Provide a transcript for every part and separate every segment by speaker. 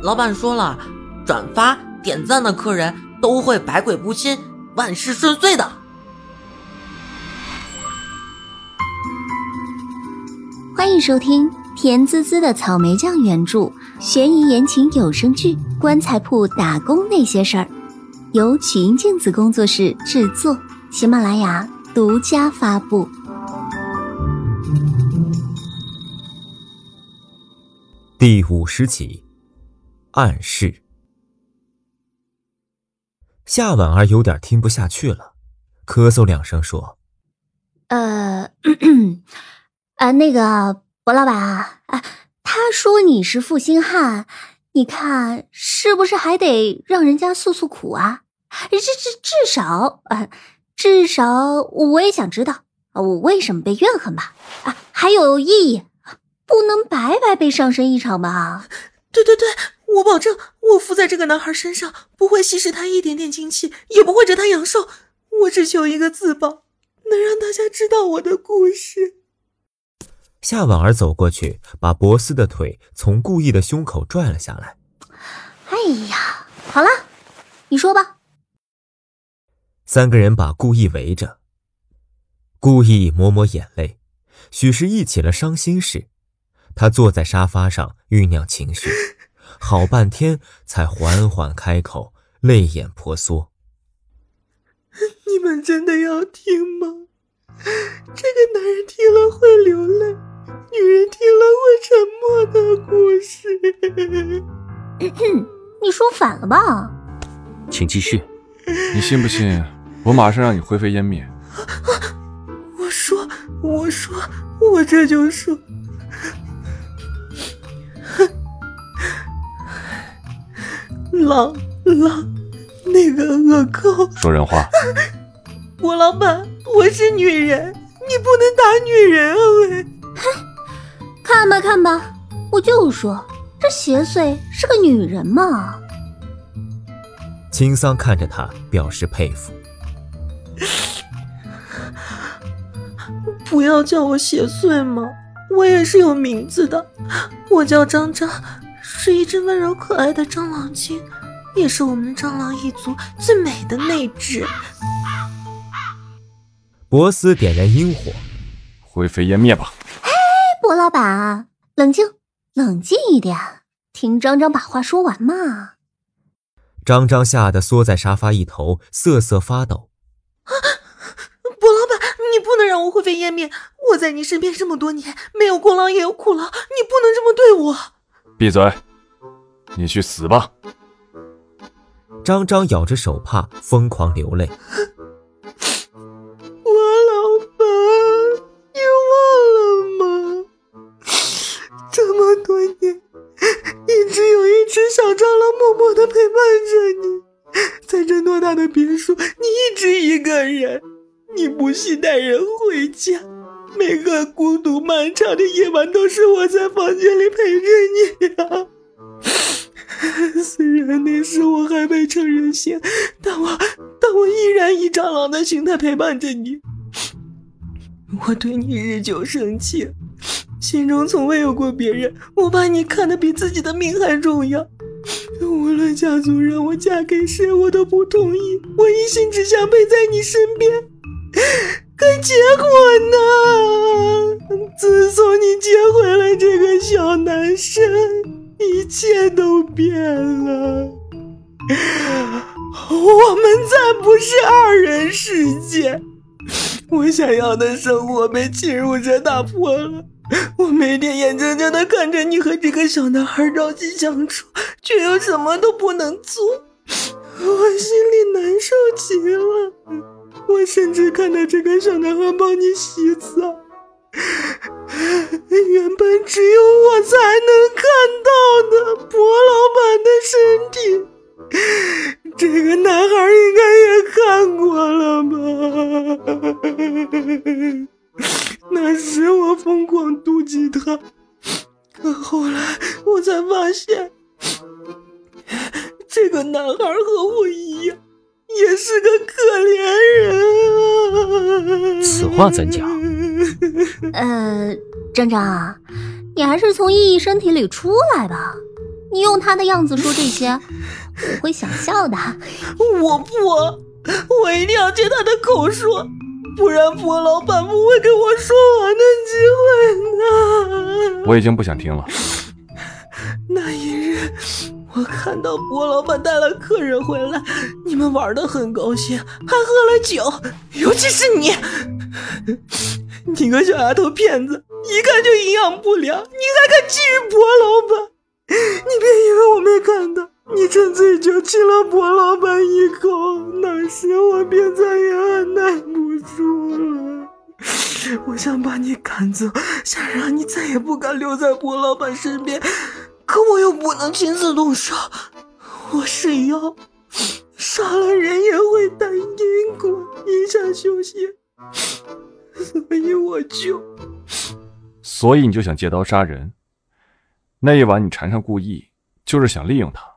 Speaker 1: 老板说了，转发点赞的客人都会百鬼不侵，万事顺遂的。
Speaker 2: 欢迎收听甜滋滋的草莓酱原著悬疑言情有声剧《棺材铺打工那些事儿》，由曲音镜子工作室制作，喜马拉雅独家发布。
Speaker 3: 第50集，暗示。夏婉儿有点听不下去了，咳嗽2声说：
Speaker 2: 那个博老板啊，他说你是负心汉，你看是不是还得让人家诉诉苦啊？至少我也想知道我为什么被怨恨吧？还有意义，不能白白被上身一场吧？
Speaker 1: 对，我保证，我附在这个男孩身上，不会稀释他一点点精气，也不会折他阳寿。我只求一个自保，能让大家知道我的故事。
Speaker 3: 夏婉儿走过去，把博斯的腿从顾意的胸口拽了下来。
Speaker 2: 哎呀，好了，你说吧。
Speaker 3: 3个人把顾意围着，顾意抹抹眼泪，许是忆起了伤心事。他坐在沙发上酝酿情绪，好半天才缓缓开口，泪眼婆娑。
Speaker 1: 你们真的要听吗？这个男人听了会流泪，女人听了会沉默的故事。
Speaker 2: 你说反了吧？
Speaker 4: 请继续。你信不信我马上让你灰飞烟灭？
Speaker 1: 我这就说。狼，那个恶寇。
Speaker 4: 说人话。
Speaker 1: 我老板，我是女人，你不能打女人啊喂！
Speaker 2: 看吧，我就说这邪祟是个女人嘛。
Speaker 3: 青桑看着他表示佩服。
Speaker 1: 不要叫我邪祟嘛，我也是有名字的，我叫张张，是一只温柔可爱的蟑螂精，也是我们蟑螂一族最美的那只。
Speaker 3: 博斯点燃阴火，
Speaker 4: 灰飞烟灭吧。
Speaker 2: 博老板，冷静一点，听张张把话说完嘛。
Speaker 3: 张张吓得缩在沙发一头，瑟瑟发抖。
Speaker 1: 博老板，你不能让我灰飞烟灭，我在你身边这么多年，没有功劳也有苦劳，你不能这么对我。
Speaker 4: 闭嘴，你去死吧。
Speaker 3: 张张咬着手帕疯狂流泪。
Speaker 1: 我老板，你忘了吗？这么多年，一直有一只小蟑螂默默地陪伴着你，在这偌大的别墅，你一直一个人，你不惜带人回家，每个孤独漫长的夜晚都是我在房间里陪着你啊。虽然那时我还未成人形，但我依然以蟑螂的形态陪伴着你。我对你日久生情，心中从未有过别人，我把你看得比自己的命还重要。无论家族让我嫁给谁，我都不同意，我一心只想陪在你身边。可结果呢？自从你接回了这个小男生，一切都变了。我们再不是2人世界，我想要的生活被侵入者打破了。我每天眼睁睁地看着你和这个小男孩朝夕相处，却又什么都不能做，我心里难受极了。我甚至看到这个小男孩帮你洗澡，原本只有我才能看到的博老板的身体，这个男孩应该也看过了吧？那时我疯狂妒忌他，可后来我才发现，这个男孩和我一样，也是个可怜人啊。
Speaker 4: 此话怎讲？
Speaker 2: 张张，你还是从意义身体里出来吧。 你用他的样子说这些，我会想笑的。
Speaker 1: 我不，我一定要借他的口说，不然博老板不会给我说完的机会呢。
Speaker 4: 我已经不想听了。
Speaker 1: 那一日，我看到博老板带了客人回来，你们玩得很高兴，还喝了酒，尤其是你，你个小丫头片子，一看就营养不良，你还敢觊觎博老板？你别以为我没看到，你趁醉酒亲了博老板一口，那时我便再也按耐不住了。我想把你赶走，想让你再也不敢留在博老板身边，可我又不能亲自动手，我是妖，杀了人也会担因果，影响修行，
Speaker 4: 所以你就想借刀杀人？那一晚你缠上顾意，就是想利用他。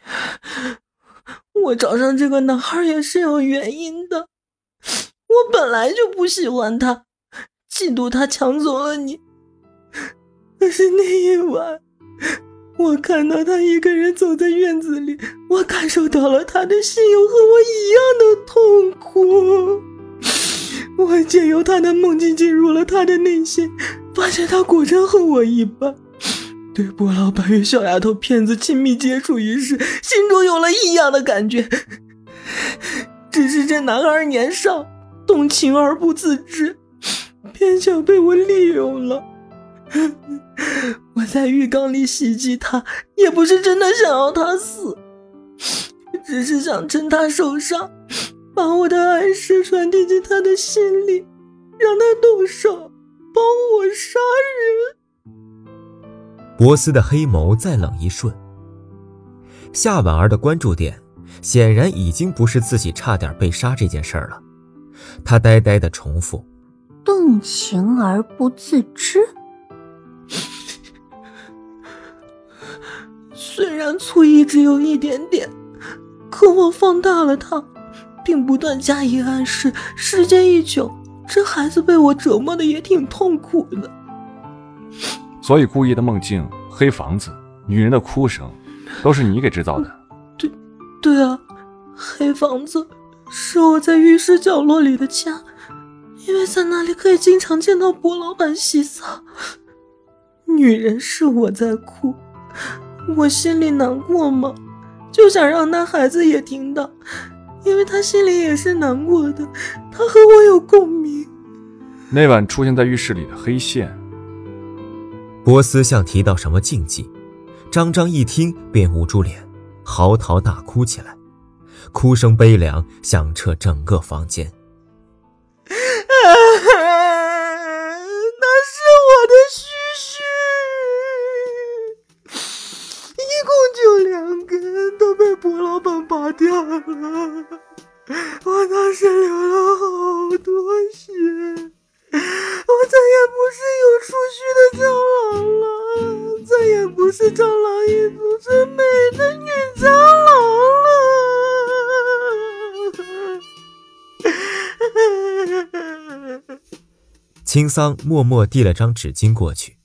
Speaker 1: 我找上这个男孩也是有原因的，我本来就不喜欢他，嫉妒他抢走了你。可是那一晚，我看到他一个人走在院子里，我感受到了他的心有和我一样的痛苦。我借由他的梦境进入了他的内心，发现他果真和我一般，对博老板与小丫头片子亲密接触一事，心中有了异样的感觉。只是这男孩年少，动情而不自知，偏巧被我利用了。我在浴缸里袭击他，也不是真的想要他死，只是想趁他受伤，把我的暗示传递进他的心里，让他动手帮我杀人。
Speaker 3: 博斯的黑眸再冷一瞬，夏婉儿的关注点显然已经不是自己差点被杀这件事儿了。他呆呆地重复：
Speaker 2: 动情而不自知。
Speaker 1: 虽然醋意只有一点点，可我放大了它，并不断加以暗示，时间一久，这孩子被我折磨的也挺痛苦的。
Speaker 4: 所以顾意的梦境、黑房子、女人的哭声，都是你给制造的。
Speaker 1: 对啊，黑房子是我在浴室角落里的家，因为在那里可以经常见到博老板洗澡。女人是我在哭，我心里难过嘛，就想让那孩子也听到，因为他心里也是难过的，他和我有共鸣。
Speaker 4: 那晚出现在浴室里的黑线，
Speaker 3: 博斯像提到什么禁忌，张张一听便捂住脸，嚎啕大哭起来，哭声悲凉，响彻整个房间。
Speaker 1: 那是我的须须，一共就2根，都被博老板拔掉了。我当时流了好多血，我再也不是有触须的蟑螂了，再也不是蟑螂一族最美的女蟑螂了。
Speaker 3: 青桑默默递了张纸巾过去。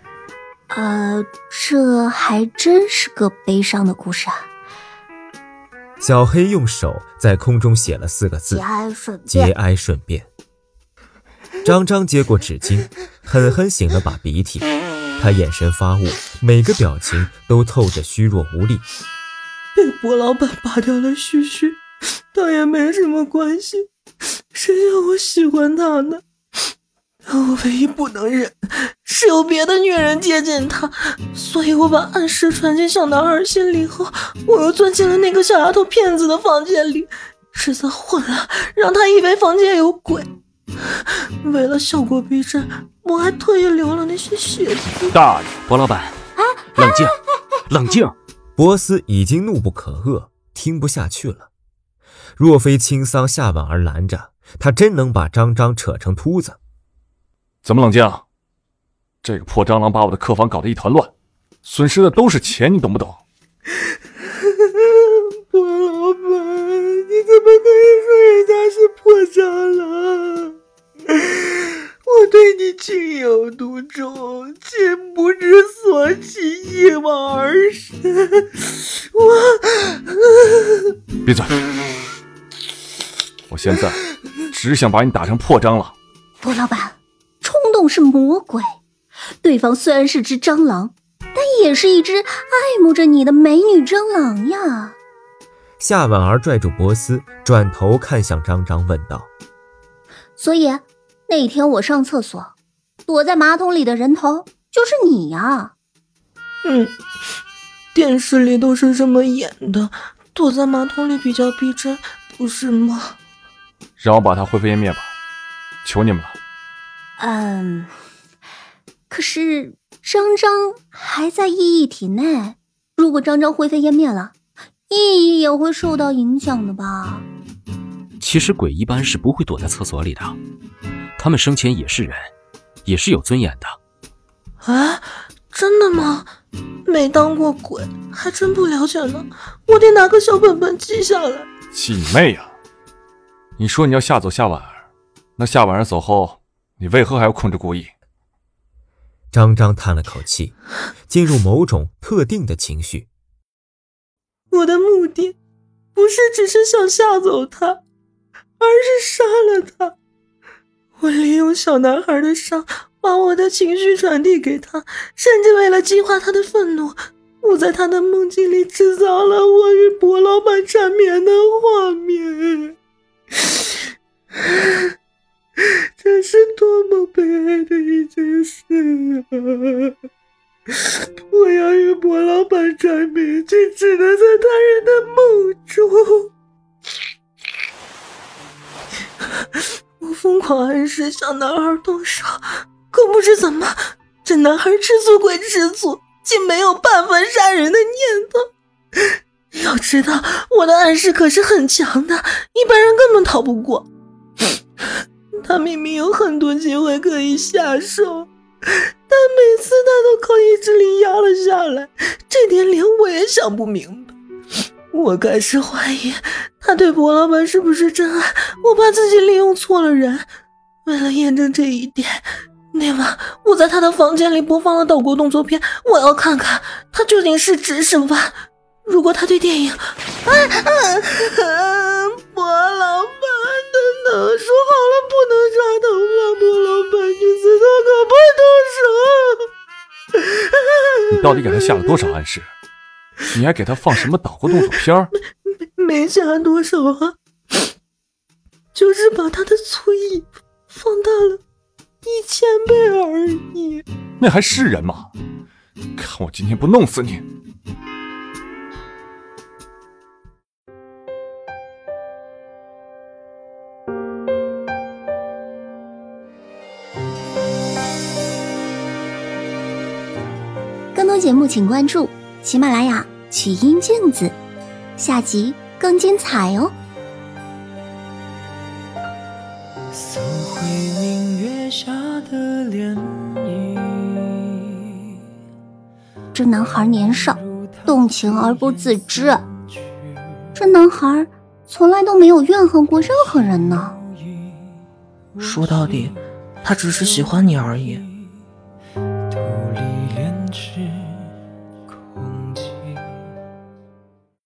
Speaker 2: 这还真是个悲伤的故事啊。
Speaker 3: 小黑用手在空中写了4个字：节哀顺变。张张接过纸巾，狠狠擤了把鼻涕，他眼神发兀，每个表情都透着虚弱无力。
Speaker 1: 被博老板拔掉了须须，倒也没什么关系，谁让我喜欢他呢？我唯一不能忍是有别的女人接近他，所以我把暗示传进小男孩心里后，我又钻进了那个小丫头片子的房间里，制造混乱，让他以为房间有鬼。为了效果逼真，我还特意留了那些血迹。
Speaker 4: 大爷，博老板，冷静，冷静！
Speaker 3: 博斯已经怒不可遏，听不下去了。若非青桑夏婉儿拦着，他真能把张张扯成秃子。
Speaker 4: 怎么冷静？这个破蟑螂把我的客房搞得一团乱，损失的都是钱，你懂不懂？
Speaker 1: 博老板，你怎么可以说人家是破蟑螂？我对你情有独钟，情不知所起，一往而深。
Speaker 4: 现在只想把你打成破蟑螂。
Speaker 2: 波老板，冲动是魔鬼，对方虽然是只蟑螂，但也是一只爱慕着你的美女蟑螂呀。
Speaker 3: 夏婉儿拽住波斯，转头看向张张问道：
Speaker 2: 所以那天我上厕所，躲在马桶里的人头就是你呀？
Speaker 1: 电视里都是这么演的，躲在马桶里比较逼真，不是吗？
Speaker 4: 让我把它灰飞烟灭吧，求你们了。
Speaker 2: 可是张张还在意义体内，如果张张灰飞烟灭了，意义也会受到影响的吧？
Speaker 5: 其实鬼一般是不会躲在厕所里的，他们生前也是人，也是有尊严的。
Speaker 1: 啊，真的吗？没当过鬼，还真不了解呢。我得拿个小本本记下来。
Speaker 4: 记你妹呀！你说你要吓走夏婉儿，那夏婉儿走后，你为何还要控制顾意？
Speaker 3: 张张叹了口气，进入某种特定的情绪。
Speaker 1: 我的目的不是只是想吓走他，而是杀了他。我利用小男孩的伤，把我的情绪传递给他，甚至为了激化他的愤怒，我在他的梦境里制造了我与博老板缠绵的画面。这是多么悲哀的一件事啊！我要与博老板缠绵，却只能在他人的梦中。我疯狂暗示小男孩动手，可不知怎么，这男孩吃醋归吃醋，竟没有半分杀人的念头。要知道，我的暗示可是很强的，一般人根本逃不过。他明明有很多机会可以下手，但每次他都靠意志力压了下来，这点连我也想不明白。我开始怀疑他对博老板是不是真爱，我怕自己利用错了人。为了验证这一点，那晚我在他的房间里播放了岛国动作片，我要看看他究竟是直是弯。如果他对电影博老板等等，说好了不能抓头发，博老板你死他可不动手。
Speaker 4: 你到底给他下了多少暗示？你还给他放什么岛国动作片？
Speaker 1: 没下多少啊，就是把他的醋意放大了1000倍而已。
Speaker 4: 那还是人吗？看我今天不弄死你！
Speaker 2: 更多节目请关注喜马拉雅曲音镜子，下集更精彩哦。
Speaker 1: 搜回明月下的涟漪。
Speaker 2: 这男孩年少，动情而不自知。这男孩从来都没有怨恨过任何人呢。
Speaker 1: 说到底，他只是喜欢你而已。